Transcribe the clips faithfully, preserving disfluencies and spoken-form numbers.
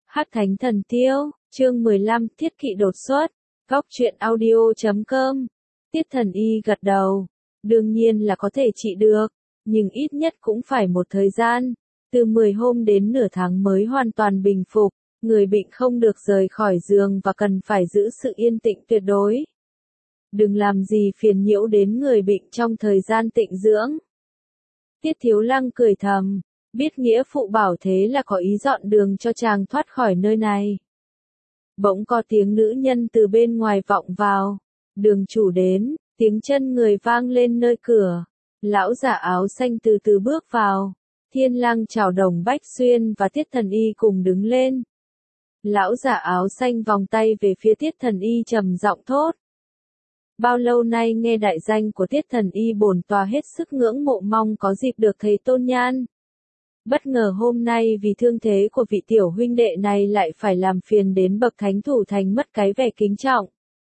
Hắc Thánh Thần Tiêu, chương mười lăm, thiết kỵ đột xuất, góc truyện audio chấm com. Tiết Thần Y gật đầu, đương nhiên là có thể trị được, nhưng ít nhất cũng phải một thời gian, từ mười hôm đến nửa tháng mới hoàn toàn bình phục, người bệnh không được rời khỏi giường và cần phải giữ sự yên tĩnh tuyệt đối. Đừng làm gì phiền nhiễu đến người bệnh trong thời gian tịnh dưỡng. Tiết Thiếu Lăng cười thầm, biết nghĩa phụ bảo thế là có ý dọn đường cho chàng thoát khỏi nơi này. Bỗng có tiếng nữ nhân từ bên ngoài vọng vào, đường chủ đến, tiếng chân người vang lên nơi cửa, lão giả áo xanh từ từ bước vào, Thiên Lăng chào Đồng Bách Xuyên và Tiết Thần Y cùng đứng lên. Lão giả áo xanh vòng tay về phía Tiết Thần Y trầm giọng thốt. Bao lâu nay nghe đại danh của Tiết Thần Y bổn tòa hết sức ngưỡng mộ, mong có dịp được thấy tôn nhan. Bất ngờ hôm nay vì thương thế của vị tiểu huynh đệ này lại phải làm phiền đến bậc thánh thủ thành mất cái vẻ kính trọng.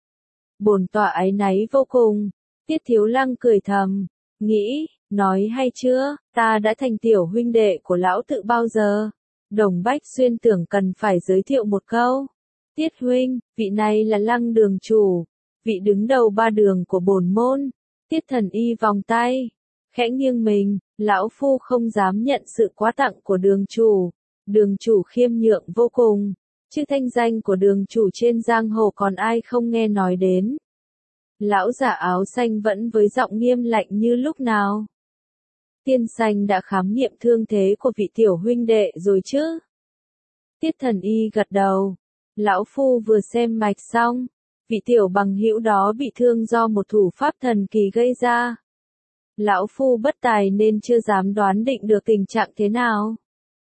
Bổn tòa áy náy vô cùng. Tiết Thiếu Lăng cười thầm, nghĩ, nói hay chưa, ta đã thành tiểu huynh đệ của lão tự bao giờ. Đồng Bách Xuyên tưởng cần phải giới thiệu một câu. Tiết huynh, vị này là Lăng đường chủ, vị đứng đầu ba đường của bổn môn. Tiết Thần Y vòng tay, khẽ nghiêng mình, lão phu không dám nhận sự quá tặng của đường chủ. Đường chủ khiêm nhượng vô cùng, chứ thanh danh của đường chủ trên giang hồ còn ai không nghe nói đến. Lão giả áo xanh vẫn với giọng nghiêm lạnh như lúc nào. Tiên Xanh đã khám nghiệm thương thế của vị tiểu huynh đệ rồi chứ? Tiết Thần Y gật đầu. Lão phu vừa xem mạch xong, vị tiểu bằng hữu đó bị thương do một thủ pháp thần kỳ gây ra. Lão phu bất tài nên chưa dám đoán định được tình trạng thế nào.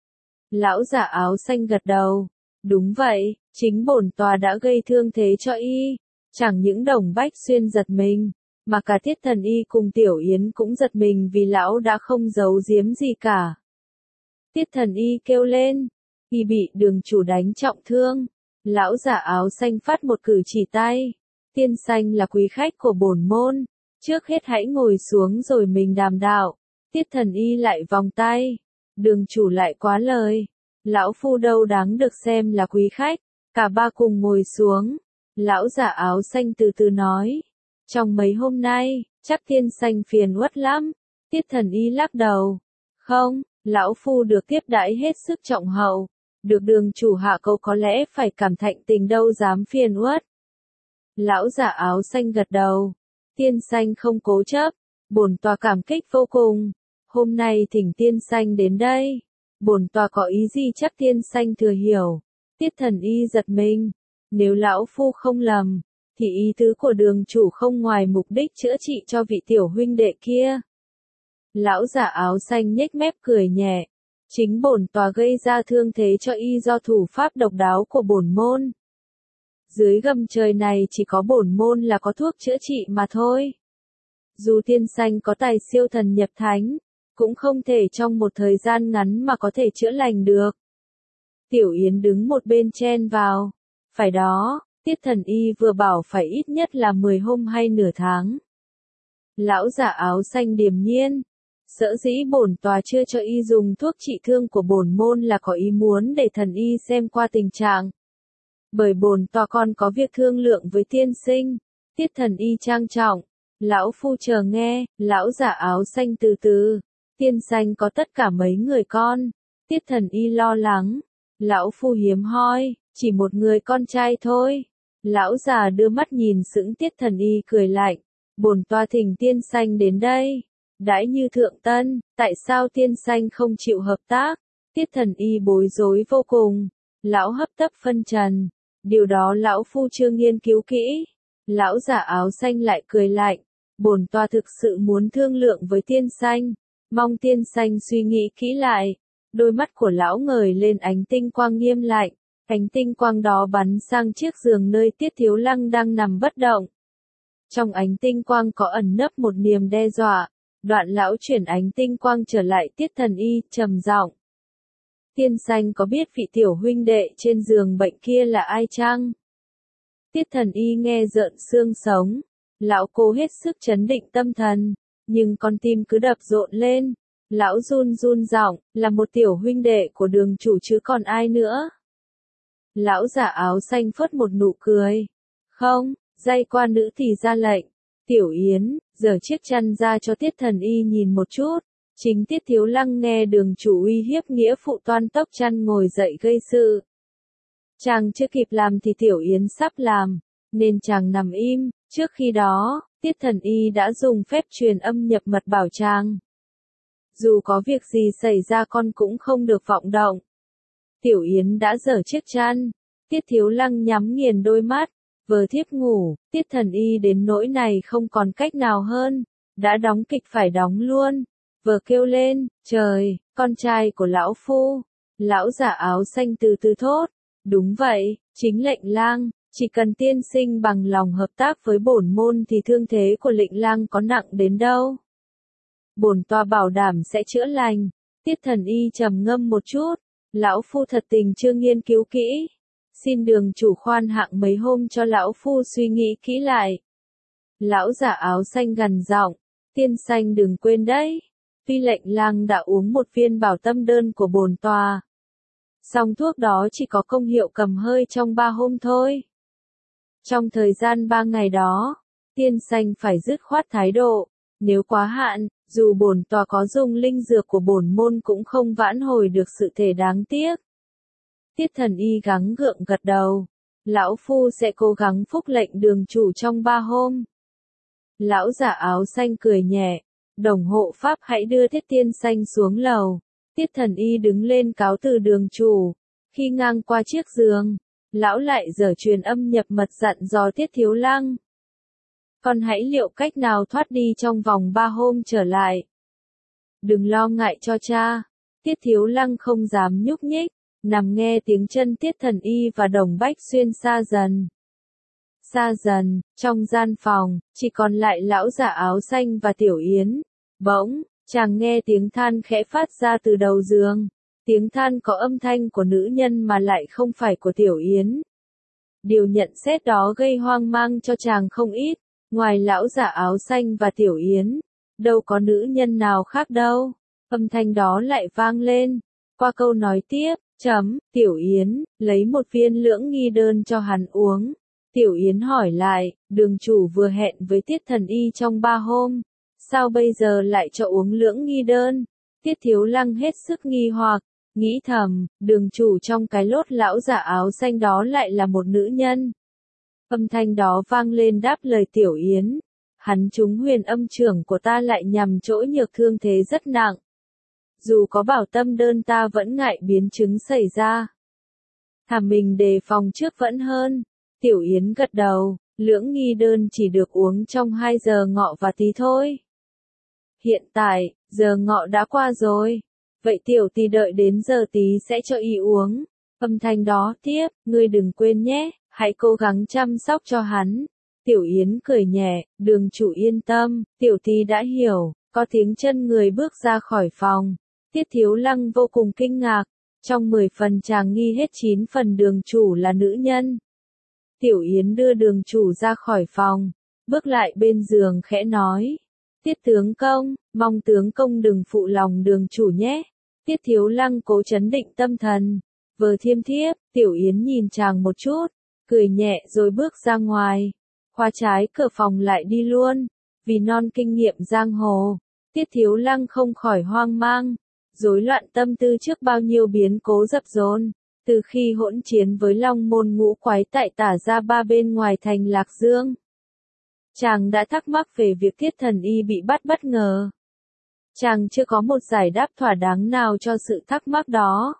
Lão giả áo xanh gật đầu. Đúng vậy, chính bổn tòa đã gây thương thế cho y. Chẳng những Đồng Bách Xuyên giật mình, mà cả Tiết Thần Y cùng Tiểu Yến cũng giật mình vì lão đã không giấu giếm gì cả. Tiết Thần Y kêu lên, y bị đường chủ đánh trọng thương. Lão giả áo xanh phát một cử chỉ tay. Tiên Xanh là quý khách của bổn môn, trước hết hãy ngồi xuống rồi mình đàm đạo. Tiết Thần Y lại vòng tay. Đường chủ lại quá lời. Lão phu đâu đáng được xem là quý khách. Cả ba cùng ngồi xuống. Lão giả áo xanh từ từ nói. Trong mấy hôm nay, chắc Tiên Xanh phiền uất lắm. Tiết Thần Y lắc đầu. Không, lão phu được tiếp đãi hết sức trọng hậu. Được đường chủ hạ câu có lẽ phải cảm thạnh tình đâu dám phiền uất. Lão giả áo xanh gật đầu. Tiên Xanh không cố chấp. Bổn tòa cảm kích vô cùng. Hôm nay thỉnh Tiên Xanh đến đây. Bổn tòa có ý gì chắc Tiên Xanh thừa hiểu. Tiết Thần Y giật mình. Nếu lão phu không lầm, thì ý tứ của đường chủ không ngoài mục đích chữa trị cho vị tiểu huynh đệ kia. Lão giả áo xanh nhếch mép cười nhẹ. Chính bổn tòa gây ra thương thế cho y do thủ pháp độc đáo của bổn môn. Dưới gầm trời này chỉ có bổn môn là có thuốc chữa trị mà thôi. Dù Tiên Xanh có tài siêu thần nhập thánh, cũng không thể trong một thời gian ngắn mà có thể chữa lành được. Tiểu Yến đứng một bên chen vào. Phải đó, Tiết Thần Y vừa bảo phải ít nhất là mười hôm hay nửa tháng. Lão giả áo xanh điềm nhiên. Sở dĩ bổn tòa chưa cho y dùng thuốc trị thương của bổn môn là có ý muốn để Thần Y xem qua tình trạng. Bởi bổn tòa còn có việc thương lượng với tiên sinh. Tiết Thần Y trang trọng. Lão phu chờ nghe. Lão giả áo xanh từ từ. Tiên Xanh có tất cả mấy người con. Tiết Thần Y lo lắng. Lão phu hiếm hoi, chỉ một người con trai thôi. Lão già đưa mắt nhìn sững. Tiết Thần Y cười lạnh. Bổn tòa thỉnh Tiên Xanh đến đây. Đãi như thượng tân, tại sao Tiên Xanh không chịu hợp tác? Tiết Thần Y bối rối vô cùng. Lão hấp tấp phân trần. Điều đó lão phu chưa nghiên cứu kỹ. Lão giả áo xanh lại cười lạnh. Bổn tòa thực sự muốn thương lượng với Tiên Xanh. Mong Tiên Xanh suy nghĩ kỹ lại. Đôi mắt của lão ngời lên ánh tinh quang nghiêm lạnh. Ánh tinh quang đó bắn sang chiếc giường nơi Tiết Thiếu Lăng đang nằm bất động. Trong ánh tinh quang có ẩn nấp một niềm đe dọa. Đoạn lão chuyển ánh tinh quang trở lại Tiết Thần Y, trầm giọng. Tiên Xanh có biết vị tiểu huynh đệ trên giường bệnh kia là ai chăng? Tiết Thần Y nghe rợn xương sống. Lão cố hết sức trấn định tâm thần, nhưng con tim cứ đập rộn lên. Lão run run giọng, là một tiểu huynh đệ của đường chủ chứ còn ai nữa. Lão giả áo xanh phớt một nụ cười. Không, dây qua nữ thì ra lệnh. Tiểu Yến, giở chiếc chăn ra cho Tiết Thần Y nhìn một chút. Chính Tiết Thiếu Lăng nghe đường chủ uy hiếp nghĩa phụ toan tốc chăn ngồi dậy gây sự. Chàng chưa kịp làm thì Tiểu Yến sắp làm, nên chàng nằm im. Trước khi đó, Tiết Thần Y đã dùng phép truyền âm nhập mật bảo chàng. Dù có việc gì xảy ra con cũng không được vọng động. Tiểu Yến đã dở chiếc chăn. Tiết Thiếu Lăng nhắm nghiền đôi mắt, vừa thiếp ngủ. Tiết Thần Y đến nỗi này không còn cách nào hơn, đã đóng kịch phải đóng luôn. Vừa kêu lên, trời, con trai của lão phu. Lão giả áo xanh từ từ thốt. Đúng vậy, chính lệnh lang, chỉ cần tiên sinh bằng lòng hợp tác với bổn môn thì thương thế của lệnh lang có nặng đến đâu. Bổn tọa bảo đảm sẽ chữa lành. Tiết Thần Y trầm ngâm một chút. Lão phu thật tình chưa nghiên cứu kỹ. Xin đường chủ khoan hạng mấy hôm cho lão phu suy nghĩ kỹ lại. Lão giả áo xanh gằn giọng, tiên xanh đừng quên đấy. Tuy lệnh lang đã uống một viên bảo tâm đơn của bổn tòa, song thuốc đó chỉ có công hiệu cầm hơi trong ba hôm thôi. Trong thời gian ba ngày đó, tiên xanh phải dứt khoát thái độ. Nếu quá hạn, dù bổn tòa có dùng linh dược của bổn môn cũng không vãn hồi được sự thể đáng tiếc. Tiết Thần Y gắng gượng gật đầu. Lão phu sẽ cố gắng phúc lệnh đường chủ trong ba hôm. Lão giả áo xanh cười nhẹ. Đồng hộ pháp hãy đưa Tiết tiên xanh xuống lầu. Tiết Thần Y đứng lên cáo từ đường chủ. Khi ngang qua chiếc giường, lão lại giở truyền âm nhập mật dặn dò Tiết Thiếu Lăng. Con hãy liệu cách nào thoát đi trong vòng ba hôm trở lại. Đừng lo ngại cho cha. Tiết Thiếu Lăng không dám nhúc nhích, nằm nghe tiếng chân Tiết Thần Y và Đồng Bách Xuyên xa dần. Xa dần, trong gian phòng, chỉ còn lại lão giả áo xanh và Tiểu Yến. Bỗng, chàng nghe tiếng than khẽ phát ra từ đầu giường. Tiếng than có âm thanh của nữ nhân mà lại không phải của Tiểu Yến. Điều nhận xét đó gây hoang mang cho chàng không ít. Ngoài lão giả áo xanh và Tiểu Yến, đâu có nữ nhân nào khác đâu. Âm thanh đó lại vang lên. Qua câu nói tiếp, chấm, Tiểu Yến, lấy một viên lưỡng nghi đơn cho hắn uống. Tiểu Yến hỏi lại, đường chủ vừa hẹn với Tiết Thần Y trong ba hôm. Sao bây giờ lại cho uống lưỡng nghi đơn? Tiết Thiếu Lăng hết sức nghi hoặc, nghĩ thầm, đường chủ trong cái lốt lão giả áo xanh đó lại là một nữ nhân. Âm thanh đó vang lên đáp lời Tiểu Yến. Hắn trúng huyền âm trưởng của ta lại nhằm chỗ nhược thương thế rất nặng. Dù có bảo tâm đơn ta vẫn ngại biến chứng xảy ra. Thà mình đề phòng trước vẫn hơn. Tiểu Yến gật đầu, lưỡng nghi đơn chỉ được uống trong hai giờ ngọ và tí thôi. Hiện tại, giờ ngọ đã qua rồi. Vậy tiểu tỳ đợi đến giờ tí sẽ cho y uống. Âm thanh đó tiếp, ngươi đừng quên nhé. Hãy cố gắng chăm sóc cho hắn. Tiểu Yến cười nhẹ, đường chủ yên tâm, tiểu tỳ đã hiểu. Có tiếng chân người bước ra khỏi phòng. Tiết Thiếu Lăng vô cùng kinh ngạc. Trong mười phần chàng nghi hết chín phần đường chủ là nữ nhân. Tiểu Yến đưa đường chủ ra khỏi phòng, bước lại bên giường khẽ nói. Tiết tướng công, mong tướng công đừng phụ lòng đường chủ nhé. Tiết Thiếu Lăng cố trấn định tâm thần. Vừa thiêm thiếp, Tiểu Yến nhìn chàng một chút, cười nhẹ rồi bước ra ngoài. Khóa trái cửa phòng lại đi luôn. Vì non kinh nghiệm giang hồ, Tiết Thiếu Lăng không khỏi hoang mang, rối loạn tâm tư trước bao nhiêu biến cố dập dồn. Từ khi hỗn chiến với Long Môn ngũ quái tại tả ra ba bên ngoài thành Lạc Dương, chàng đã thắc mắc về việc Tiết Thần Y bị bắt bất ngờ. Chàng chưa có một giải đáp thỏa đáng nào cho sự thắc mắc đó.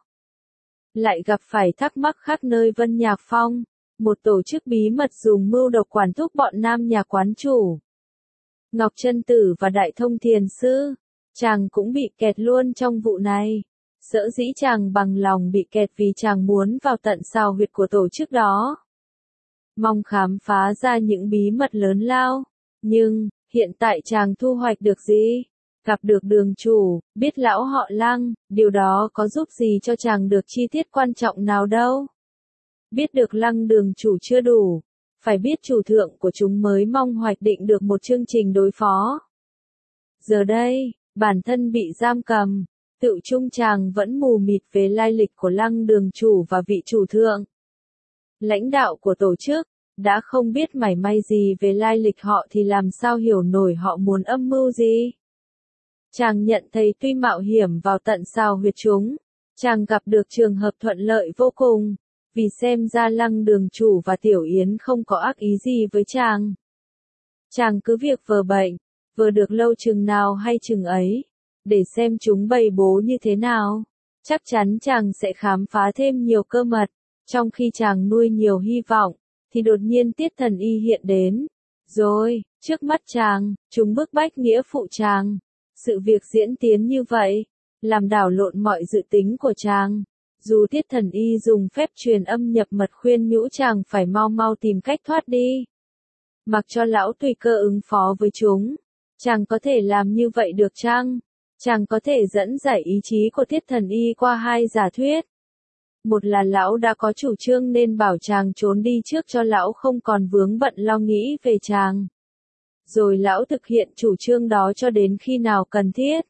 Lại gặp phải thắc mắc khác nơi Vân Nhạc Phong, một tổ chức bí mật dùng mưu độc quản thúc bọn nam nhà quán chủ. Ngọc Chân Tử và Đại Thông Thiền Sư, chàng cũng bị kẹt luôn trong vụ này. Sở dĩ chàng bằng lòng bị kẹt vì chàng muốn vào tận xào huyệt của tổ chức đó. Mong khám phá ra những bí mật lớn lao. Nhưng, hiện tại chàng thu hoạch được gì? Gặp được đường chủ, biết lão họ Lăng, điều đó có giúp gì cho chàng được chi tiết quan trọng nào đâu. Biết được Lăng đường chủ chưa đủ. Phải biết chủ thượng của chúng mới mong hoạch định được một chương trình đối phó. Giờ đây, bản thân bị giam cầm. Tự trung chàng vẫn mù mịt về lai lịch của Lăng đường chủ và vị chủ thượng. Lãnh đạo của tổ chức, đã không biết mảy may gì về lai lịch họ thì làm sao hiểu nổi họ muốn âm mưu gì. Chàng nhận thấy tuy mạo hiểm vào tận sao huyệt chúng, chàng gặp được trường hợp thuận lợi vô cùng, vì xem ra Lăng Đường chủ và Tiểu Yến không có ác ý gì với chàng. Chàng cứ việc vờ bệnh, vờ được lâu chừng nào hay chừng ấy, để xem chúng bày bố như thế nào. Chắc chắn chàng sẽ khám phá thêm nhiều cơ mật. Trong khi chàng nuôi nhiều hy vọng, thì đột nhiên Tiết Thần Y hiện đến. Rồi, trước mắt chàng, chúng bức bách nghĩa phụ chàng. Sự việc diễn tiến như vậy, làm đảo lộn mọi dự tính của chàng. Dù Tiết Thần Y dùng phép truyền âm nhập mật khuyên nhủ chàng phải mau mau tìm cách thoát đi. Mặc cho lão tùy cơ ứng phó với chúng, chàng có thể làm như vậy được chăng? Chàng có thể dẫn giải ý chí của Tiết Thần Y qua hai giả thuyết. Một là lão đã có chủ trương nên bảo chàng trốn đi trước cho lão không còn vướng bận lo nghĩ về chàng. Rồi lão thực hiện chủ trương đó cho đến khi nào cần thiết.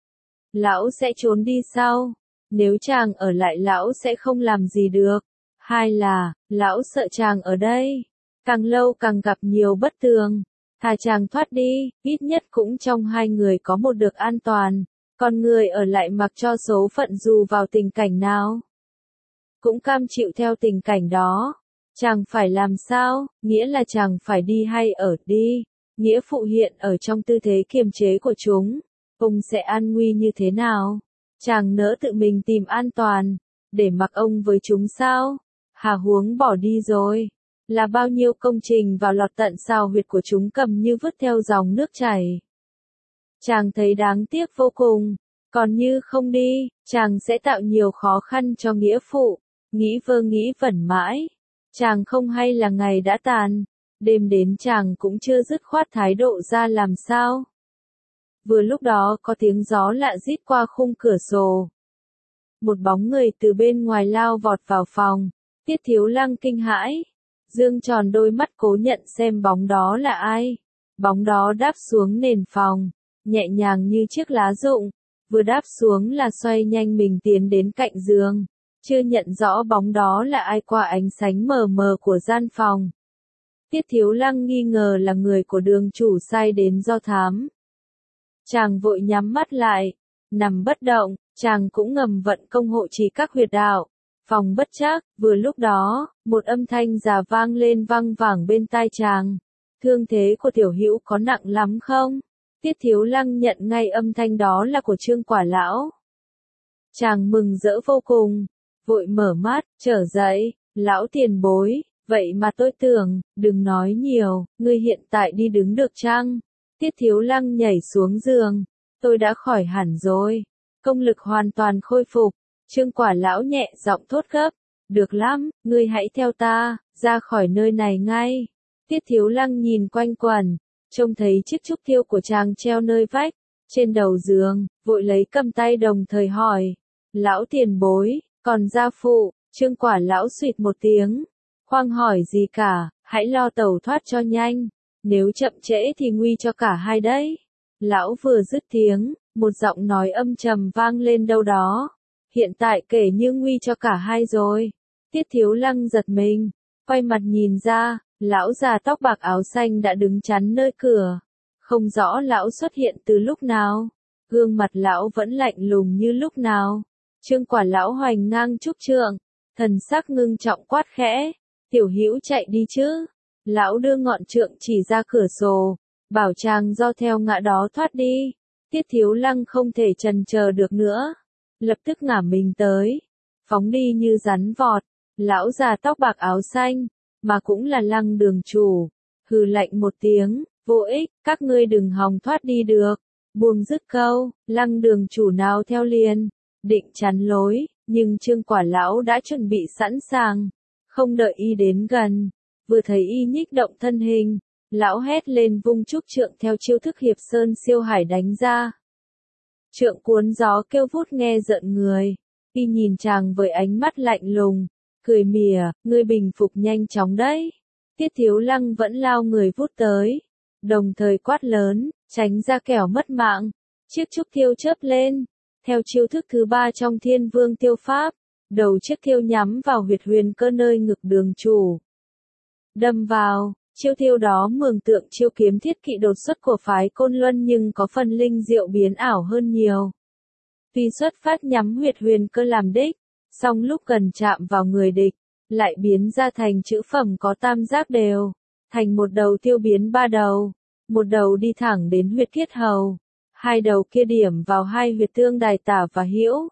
Lão sẽ trốn đi sau. Nếu chàng ở lại lão sẽ không làm gì được. Hai là, lão sợ chàng ở đây. Càng lâu càng gặp nhiều bất tường. Thà chàng thoát đi, ít nhất cũng trong hai người có một được an toàn. Còn người ở lại mặc cho số phận dù vào tình cảnh nào, cũng cam chịu theo tình cảnh đó. Chàng phải làm sao? Nghĩa là chàng phải đi hay ở đi? Nghĩa phụ hiện ở trong tư thế kiềm chế của chúng. Ông sẽ an nguy như thế nào? Chàng nỡ tự mình tìm an toàn, để mặc ông với chúng sao? Hà huống bỏ đi rồi. Là bao nhiêu công trình vào lọt tận sao huyệt của chúng cầm như vứt theo dòng nước chảy. Chàng thấy đáng tiếc vô cùng. Còn như không đi, chàng sẽ tạo nhiều khó khăn cho nghĩa phụ. Nghĩ vơ nghĩ vẩn mãi. Chàng không hay là ngày đã tàn. Đêm đến chàng cũng chưa dứt khoát thái độ ra làm sao. Vừa lúc đó có tiếng gió lạ rít qua khung cửa sổ. Một bóng người từ bên ngoài lao vọt vào phòng. Tiết Thiếu Lăng kinh hãi. Dương tròn đôi mắt cố nhận xem bóng đó là ai. Bóng đó đáp xuống nền phòng, nhẹ nhàng như chiếc lá rụng. Vừa đáp xuống là xoay nhanh mình tiến đến cạnh giường. Chưa nhận rõ bóng đó là ai qua ánh sáng mờ mờ của gian phòng. Tiết Thiếu Lăng nghi ngờ là người của Đường chủ sai đến do thám. Chàng vội nhắm mắt lại, nằm bất động, chàng cũng ngầm vận công hộ trì các huyệt đạo. Phòng bất trắc, vừa lúc đó, một âm thanh già vang lên vang vẳng bên tai chàng. Thương thế của tiểu hữu có nặng lắm không? Tiết Thiếu Lăng nhận ngay âm thanh đó là của Trương Quả Lão. Chàng mừng rỡ vô cùng, vội mở mắt, trở dậy, lão tiền bối, vậy mà tôi tưởng, đừng nói nhiều, ngươi hiện tại đi đứng được chăng? Tiết Thiếu Lăng nhảy xuống giường, tôi đã khỏi hẳn rồi, công lực hoàn toàn khôi phục. Trương Quả Lão nhẹ giọng thốt gấp, được lắm, ngươi hãy theo ta, ra khỏi nơi này ngay. Tiết Thiếu Lăng nhìn quanh quẩn, trông thấy chiếc trúc thiêu của chàng treo nơi vách, trên đầu giường, vội lấy cầm tay đồng thời hỏi, lão tiền bối, còn gia phụ? Trương Quả Lão suýt một tiếng, khoan hỏi gì cả, hãy lo tẩu thoát cho nhanh, nếu chậm trễ thì nguy cho cả hai đấy. Lão vừa dứt tiếng, một giọng nói âm trầm vang lên đâu đó. Hiện tại kể như nguy cho cả hai rồi. Tiết Thiếu Lăng giật mình, quay mặt nhìn ra, lão già tóc bạc áo xanh đã đứng chắn nơi cửa. Không rõ lão xuất hiện từ lúc nào. Gương mặt lão vẫn lạnh lùng như lúc nào. Trương Quả Lão hoành ngang trúc trượng, thần sắc ngưng trọng quát khẽ, tiểu hữu chạy đi chứ. Lão đưa ngọn trượng chỉ ra cửa sổ, bảo chàng do theo ngã đó thoát đi. Tiết Thiếu Lăng không thể chần chờ được nữa, lập tức ngả mình tới, phóng đi như rắn vọt. Lão già tóc bạc áo xanh, mà cũng là Lăng đường chủ, hừ lạnh một tiếng, vô ích, các ngươi đừng hòng thoát đi được. Buông dứt câu, Lăng đường chủ nào theo liền, định chắn lối, nhưng Trương Quả Lão đã chuẩn bị sẵn sàng, không đợi y đến gần, vừa thấy y nhích động thân hình, lão hét lên vung trúc trượng theo chiêu thức hiệp sơn siêu hải đánh ra. Trượng cuốn gió kêu vút nghe rợn người, y nhìn chàng với ánh mắt lạnh lùng, cười mỉa, ngươi bình phục nhanh chóng đấy. Tiết Thiếu Lăng vẫn lao người vút tới, đồng thời quát lớn, tránh ra kẻo mất mạng. Chiếc trúc thiêu chớp lên, theo chiêu thức thứ ba trong Thiên Vương Tiêu Pháp, Đầu chiếc thiêu nhắm vào huyệt huyền cơ nơi ngực đường chủ. Đâm vào, chiêu thiêu đó mường tượng chiêu kiếm thiết kỵ đột xuất của phái Côn Luân nhưng có phần linh diệu biến ảo hơn nhiều. Tuy xuất phát nhắm huyệt huyền cơ làm đích, song lúc gần chạm vào người địch, lại biến ra thành chữ phẩm có tam giác đều, thành một đầu tiêu biến ba đầu, một đầu đi thẳng đến huyệt kiết hầu, hai đầu kia điểm vào hai huyệt tương đài tả và hữu.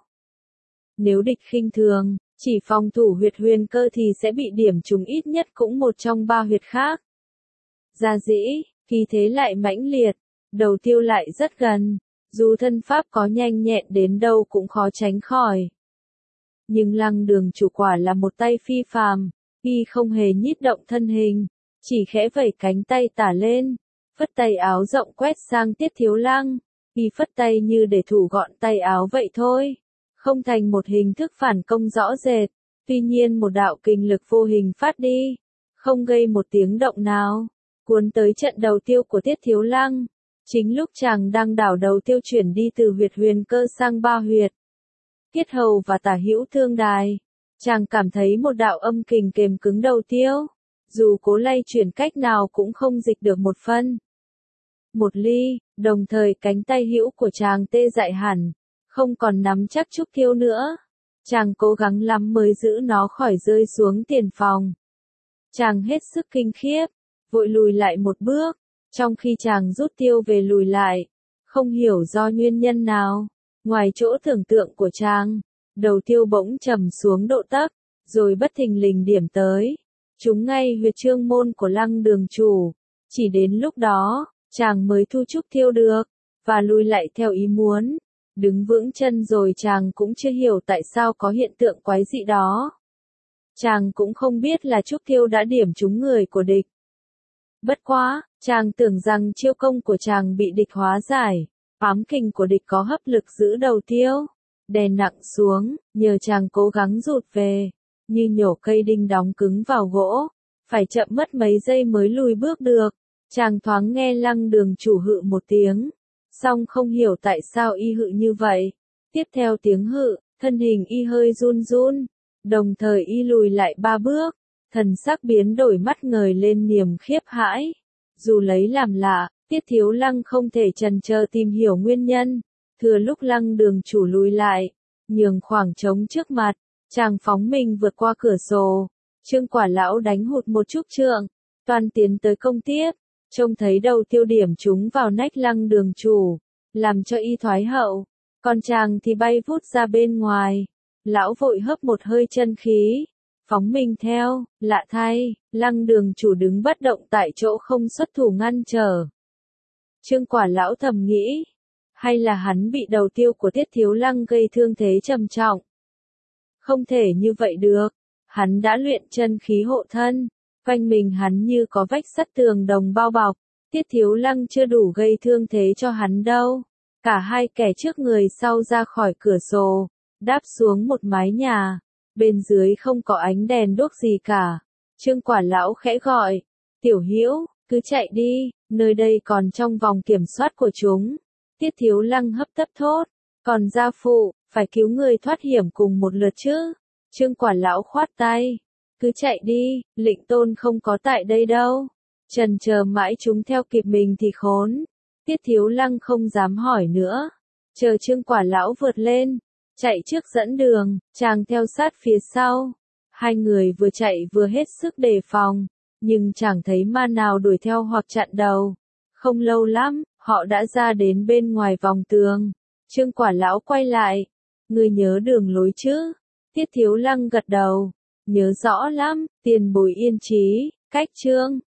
Nếu địch khinh thường, chỉ phòng thủ huyệt huyền cơ thì sẽ bị điểm trúng ít nhất cũng một trong ba huyệt khác. Gia dĩ, khí thế lại mãnh liệt, đầu tiêu lại rất gần, dù thân pháp có nhanh nhẹn đến đâu cũng khó tránh khỏi. Nhưng Lăng Đường chủ quả là một tay phi phàm, y không hề nhích động thân hình, chỉ khẽ vẩy cánh tay tả lên, phất tay áo rộng quét sang Tiết Thiếu Lăng, y phất tay như để thủ gọn tay áo vậy thôi, không thành một hình thức phản công rõ rệt, tuy nhiên một đạo kình lực vô hình phát đi, không gây một tiếng động nào, cuốn tới trận đầu tiêu của Tiết Thiếu Lăng. Chính lúc chàng đang đảo đầu tiêu chuyển đi từ huyệt huyền cơ sang ba huyệt kiết hầu và tả hữu thương đài, chàng cảm thấy một đạo âm kình kềm cứng đầu tiêu, dù cố lay chuyển cách nào cũng không dịch được một phân. Một ly, đồng thời cánh tay hữu của chàng tê dại hẳn, không còn nắm chắc trúc tiêu nữa. Chàng cố gắng lắm mới giữ nó khỏi rơi xuống tiền phòng. Chàng hết sức kinh khiếp, vội lùi lại một bước, trong khi chàng rút tiêu về lùi lại, không hiểu do nguyên nhân nào, ngoài chỗ tưởng tượng của chàng, đầu tiêu bỗng trầm xuống độ tấc, rồi bất thình lình điểm tới, trúng ngay huyệt trương môn của Lăng Đường chủ. Chỉ đến lúc đó, chàng mới thu trúc tiêu được, và lùi lại theo ý muốn. Đứng vững chân rồi chàng cũng chưa hiểu tại sao có hiện tượng quái dị đó. Chàng cũng không biết là trúc tiêu đã điểm trúng người của địch. Bất quá, chàng tưởng rằng chiêu công của chàng bị địch hóa giải, ám kình của địch có hấp lực giữ đầu tiêu, đè nặng xuống, nhờ chàng cố gắng rụt về, như nhổ cây đinh đóng cứng vào gỗ, phải chậm mất mấy giây mới lùi bước được. Chàng thoáng nghe Lăng Đường chủ hự một tiếng, song không hiểu tại sao y hự như vậy. Tiếp theo tiếng hự, thân hình y hơi run run, đồng thời y lùi lại ba bước, thần sắc biến đổi mắt ngời lên niềm khiếp hãi. Dù lấy làm lạ, Tiết Thiếu Lăng không thể chần chờ tìm hiểu nguyên nhân, thừa lúc Lăng Đường chủ lùi lại, nhường khoảng trống trước mặt, chàng phóng mình vượt qua cửa sổ. Trương Quả Lão đánh hụt một chút trượng, toàn tiến tới công tiếp, trông thấy đầu tiêu điểm chúng vào nách Lăng Đường chủ, làm cho y thoái hậu, còn chàng thì bay vút ra bên ngoài. Lão vội hấp một hơi chân khí, phóng mình theo. Lạ thay, Lăng Đường chủ đứng bất động tại chỗ không xuất thủ ngăn trở. Trương Quả Lão thầm nghĩ, hay là hắn bị đầu tiêu của Tiết Thiếu Lăng gây thương thế trầm trọng. Không thể như vậy được, hắn đã luyện chân khí hộ thân, quanh mình hắn như có vách sắt tường đồng bao bọc, Tiết Thiếu Lăng chưa đủ gây thương thế cho hắn đâu. Cả hai kẻ trước người sau ra khỏi cửa sổ, đáp xuống một mái nhà, bên dưới không có ánh đèn đuốc gì cả. Trương Quả Lão khẽ gọi, Tiểu Hữu, cứ chạy đi, nơi đây còn trong vòng kiểm soát của chúng. Tiết Thiếu Lăng hấp tấp thốt, còn gia phụ, phải cứu người thoát hiểm cùng một lượt chứ. Trương Quả Lão khoát tay, cứ chạy đi, lệnh tôn không có tại đây đâu. Trần chờ mãi chúng theo kịp mình thì khốn. Tiết Thiếu Lăng không dám hỏi nữa, chờ Trương Quả Lão vượt lên, chạy trước dẫn đường, chàng theo sát phía sau. Hai người vừa chạy vừa hết sức đề phòng, nhưng chẳng thấy ma nào đuổi theo hoặc chặn đầu. Không lâu lắm, họ đã ra đến bên ngoài vòng tường. Trương Quả Lão quay lại, ngươi nhớ đường lối chứ? Tiết Thiếu Lăng gật đầu, nhớ rõ lắm, tiền bối yên trí, cách Trương.